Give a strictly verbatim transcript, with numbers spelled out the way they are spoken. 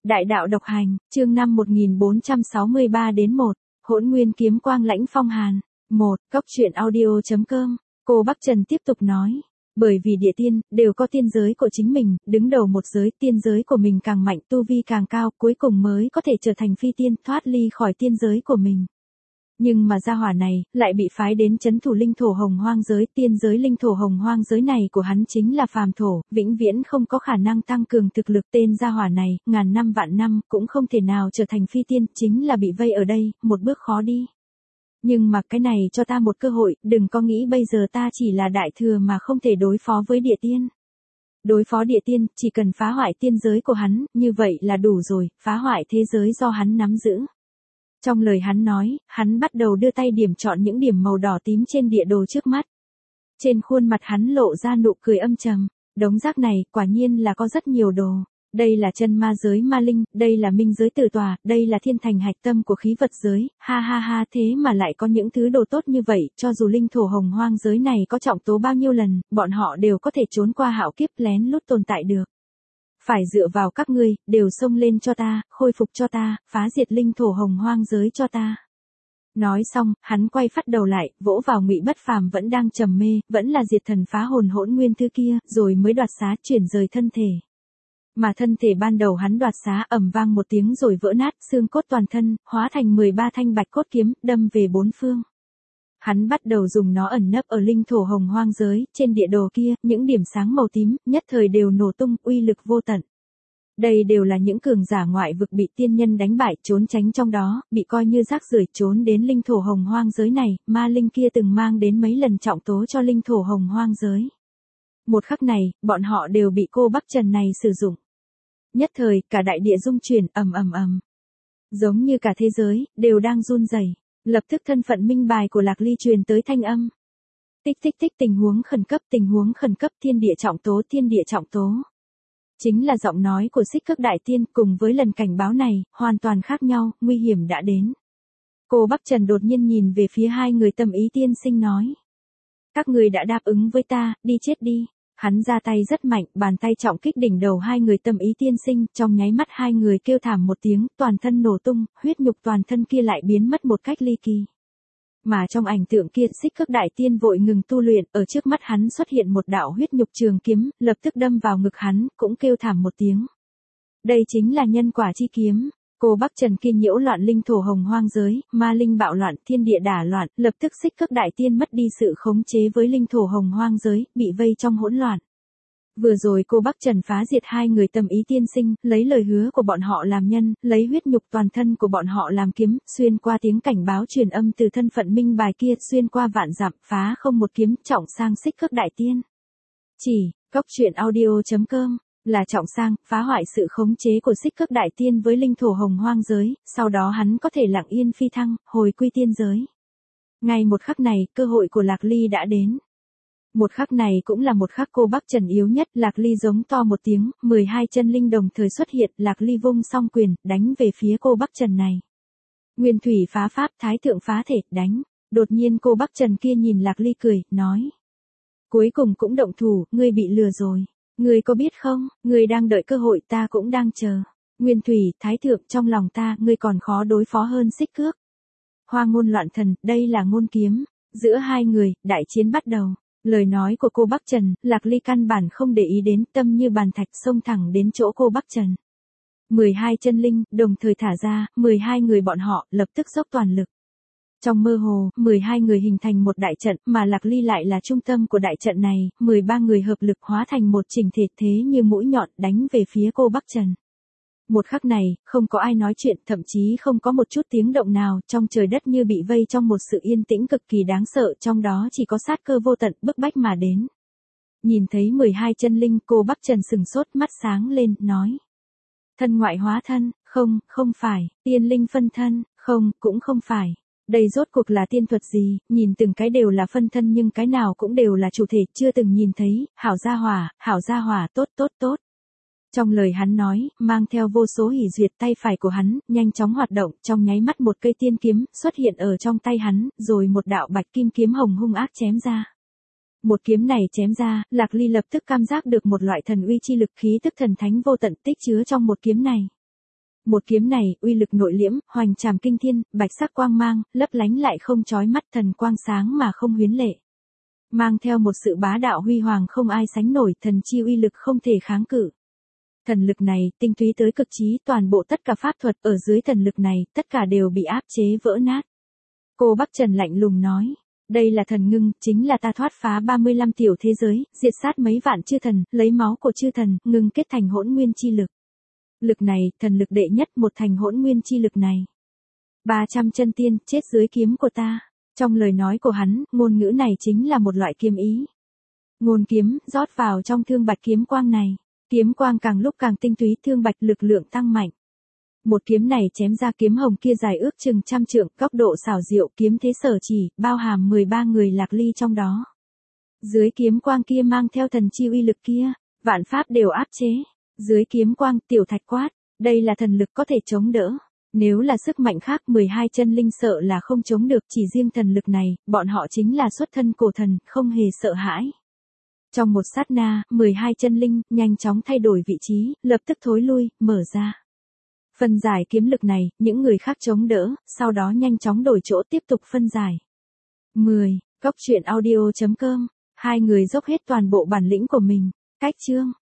Đại đạo độc hành, chương năm một nghìn bốn trăm sáu mươi ba đến một, Hỗn Nguyên kiếm quang lãnh phong hàn. một. Cốc truyện audio chấm com. Cô Bắc Trần tiếp tục nói, bởi vì địa tiên đều có tiên giới của chính mình, đứng đầu một giới, tiên giới của mình càng mạnh, tu vi càng cao, cuối cùng mới có thể trở thành phi tiên, thoát ly khỏi tiên giới của mình. Nhưng mà gia hỏa này lại bị phái đến trấn thủ linh thổ hồng hoang giới, tiên giới linh thổ hồng hoang giới này của hắn chính là phàm thổ, vĩnh viễn không có khả năng tăng cường thực lực. Tên gia hỏa này, ngàn năm vạn năm cũng không thể nào trở thành phi tiên, chính là bị vây ở đây, một bước khó đi. Nhưng mà cái này cho ta một cơ hội, đừng có nghĩ bây giờ ta chỉ là đại thừa mà không thể đối phó với địa tiên. Đối phó địa tiên, chỉ cần phá hoại tiên giới của hắn, như vậy là đủ rồi, phá hoại thế giới do hắn nắm giữ. Trong lời hắn nói, hắn bắt đầu đưa tay điểm chọn những điểm màu đỏ tím trên địa đồ trước mắt. Trên khuôn mặt hắn lộ ra nụ cười âm trầm, đống rác này quả nhiên là có rất nhiều đồ. Đây là chân ma giới ma linh, đây là minh giới tử tòa, đây là thiên thành hạch tâm của khí vật giới, ha ha ha, thế mà lại có những thứ đồ tốt như vậy, cho dù linh thổ hồng hoang giới này có trọng tố bao nhiêu lần, bọn họ đều có thể trốn qua hạo kiếp lén lút tồn tại được. Phải dựa vào các ngươi, đều xông lên cho ta, khôi phục cho ta, phá diệt linh thổ hồng hoang giới cho ta. Nói xong, hắn quay phát đầu lại, vỗ vào Ngụy Bất Phàm vẫn đang trầm mê, vẫn là diệt thần phá hồn hỗn nguyên thư kia, rồi mới đoạt xá chuyển rời thân thể. Mà thân thể ban đầu hắn đoạt xá ầm vang một tiếng rồi vỡ nát, xương cốt toàn thân, hóa thành mười ba thanh bạch cốt kiếm, đâm về bốn phương. Hắn bắt đầu dùng nó ẩn nấp ở linh thổ hồng hoang giới, trên địa đồ kia, những điểm sáng màu tím, nhất thời đều nổ tung, uy lực vô tận. Đây đều là những cường giả ngoại vực bị tiên nhân đánh bại, trốn tránh trong đó, bị coi như rác rưởi trốn đến linh thổ hồng hoang giới này, ma linh kia từng mang đến mấy lần trọng tố cho linh thổ hồng hoang giới. Một khắc này, bọn họ đều bị cô Bắc Trần này sử dụng. Nhất thời, cả đại địa rung chuyển, ầm ầm ầm. Giống như cả thế giới, đều đang run rẩy. Lập tức thân phận minh bài của Lạc Ly truyền tới thanh âm. Tích tích tích, tình huống khẩn cấp, tình huống khẩn cấp, thiên địa trọng tố, thiên địa trọng tố. Chính là giọng nói của Xích Cước Đại Tiên, cùng với lần cảnh báo này, hoàn toàn khác nhau, nguy hiểm đã đến. Cô Bắc Trần đột nhiên nhìn về phía hai người Tâm Ý tiên sinh nói. Các người đã đáp ứng với ta, đi chết đi. Hắn ra tay rất mạnh, bàn tay trọng kích đỉnh đầu hai người Tâm Ý tiên sinh, trong nháy mắt hai người kêu thảm một tiếng, toàn thân nổ tung, huyết nhục toàn thân kia lại biến mất một cách ly kỳ. Mà trong ảnh tượng kia, Xích Cước Đại Tiên vội ngừng tu luyện, ở trước mắt hắn xuất hiện một đạo huyết nhục trường kiếm, lập tức đâm vào ngực hắn, cũng kêu thảm một tiếng. Đây chính là nhân quả chi kiếm. Cô Bắc Trần kia nhiễu loạn linh thổ hồng hoang giới, ma linh bạo loạn, thiên địa đả loạn, lập tức Xích Cước Đại Tiên mất đi sự khống chế với linh thổ hồng hoang giới, bị vây trong hỗn loạn. Vừa rồi cô Bắc Trần phá diệt hai người Tâm Ý tiên sinh, lấy lời hứa của bọn họ làm nhân, lấy huyết nhục toàn thân của bọn họ làm kiếm, xuyên qua tiếng cảnh báo truyền âm từ thân phận minh bài kia, xuyên qua vạn dặm, phá không một kiếm, trọng sang Xích Cước Đại Tiên. Chỉ, cốc truyện audio chấm com. Là trọng sang, phá hoại sự khống chế của Xích Cước Đại Tiên với linh thổ hồng hoang giới, sau đó hắn có thể lặng yên phi thăng, hồi quy tiên giới. Ngay một khắc này, cơ hội của Lạc Ly đã đến. Một khắc này cũng là một khắc cô Bắc Trần yếu nhất, Lạc Ly giống to một tiếng, mười hai chân linh đồng thời xuất hiện, Lạc Ly vung song quyền, đánh về phía cô Bắc Trần này. Nguyên thủy phá pháp, thái thượng phá thể, đánh. Đột nhiên cô Bắc Trần kia nhìn Lạc Ly cười, nói. Cuối cùng cũng động thủ, ngươi bị lừa rồi. Ngươi có biết không, ngươi đang đợi cơ hội, ta cũng đang chờ. Nguyên thủy, thái thượng, trong lòng ta, ngươi còn khó đối phó hơn Xích Cước. Hoa ngôn loạn thần, đây là ngôn kiếm. Giữa hai người, đại chiến bắt đầu. Lời nói của cô Bắc Trần, Lạc Ly căn bản không để ý đến, tâm như bàn thạch xông thẳng đến chỗ cô Bắc Trần. mười hai chân linh, đồng thời thả ra, mười hai người bọn họ, lập tức dốc toàn lực. Trong mơ hồ, mười hai người hình thành một đại trận, mà Lạc Ly lại là trung tâm của đại trận này, mười ba người hợp lực hóa thành một chỉnh thể thế như mũi nhọn đánh về phía cô Bắc Trần. Một khắc này, không có ai nói chuyện, thậm chí không có một chút tiếng động nào, trong trời đất như bị vây trong một sự yên tĩnh cực kỳ đáng sợ, trong đó chỉ có sát cơ vô tận bức bách mà đến. Nhìn thấy mười hai chân linh, cô Bắc Trần sừng sốt, mắt sáng lên, nói. Thân ngoại hóa thân, không, không phải, tiên linh phân thân, không, cũng không phải. Đây rốt cuộc là tiên thuật gì, nhìn từng cái đều là phân thân nhưng cái nào cũng đều là chủ thể, chưa từng nhìn thấy, hảo gia hỏa, hảo gia hỏa, tốt tốt tốt. Trong lời hắn nói, mang theo vô số hỉ duyệt, tay phải của hắn, nhanh chóng hoạt động, trong nháy mắt một cây tiên kiếm, xuất hiện ở trong tay hắn, rồi một đạo bạch kim kiếm hồng hung ác chém ra. Một kiếm này chém ra, Lạc Ly lập tức cảm giác được một loại thần uy chi lực khí tức thần thánh vô tận tích chứa trong một kiếm này. Một kiếm này, uy lực nội liễm, hoành trảm kinh thiên, bạch sắc quang mang, lấp lánh lại không chói mắt, thần quang sáng mà không huyến lệ. Mang theo một sự bá đạo huy hoàng không ai sánh nổi, thần chi uy lực không thể kháng cự. Thần lực này, tinh túy tới cực trí, toàn bộ tất cả pháp thuật ở dưới thần lực này, tất cả đều bị áp chế vỡ nát. Cô Bắc Trần lạnh lùng nói, đây là thần ngưng, chính là ta thoát phá ba mươi lăm tiểu thế giới, diệt sát mấy vạn chư thần, lấy máu của chư thần, ngưng kết thành hỗn nguyên chi lực. Lực này, thần lực đệ nhất một thành hỗn nguyên chi lực này. ba trăm chân tiên, chết dưới kiếm của ta. Trong lời nói của hắn, ngôn ngữ này chính là một loại kiếm ý. Ngôn kiếm, rót vào trong thương bạch kiếm quang này. Kiếm quang càng lúc càng tinh túy, thương bạch lực lượng tăng mạnh. Một kiếm này chém ra, kiếm hồng kia dài ước chừng trăm trượng, góc độ xảo diệu, kiếm thế sở chỉ, bao hàm mười ba người lạc ly trong đó. Dưới kiếm quang kia mang theo thần chi uy lực kia, vạn pháp đều áp chế. Dưới kiếm quang, tiểu thạch quát, đây là thần lực có thể chống đỡ. Nếu là sức mạnh khác, mười hai chân linh sợ là không chống được, chỉ riêng thần lực này, bọn họ chính là xuất thân cổ thần, không hề sợ hãi. Trong một sát na, mười hai chân linh nhanh chóng thay đổi vị trí, lập tức thối lui, mở ra. Phân giải kiếm lực này, những người khác chống đỡ, sau đó nhanh chóng đổi chỗ tiếp tục phân giải. mười. Cốc truyện audio chấm com. Hai người dốc hết toàn bộ bản lĩnh của mình. Cách chương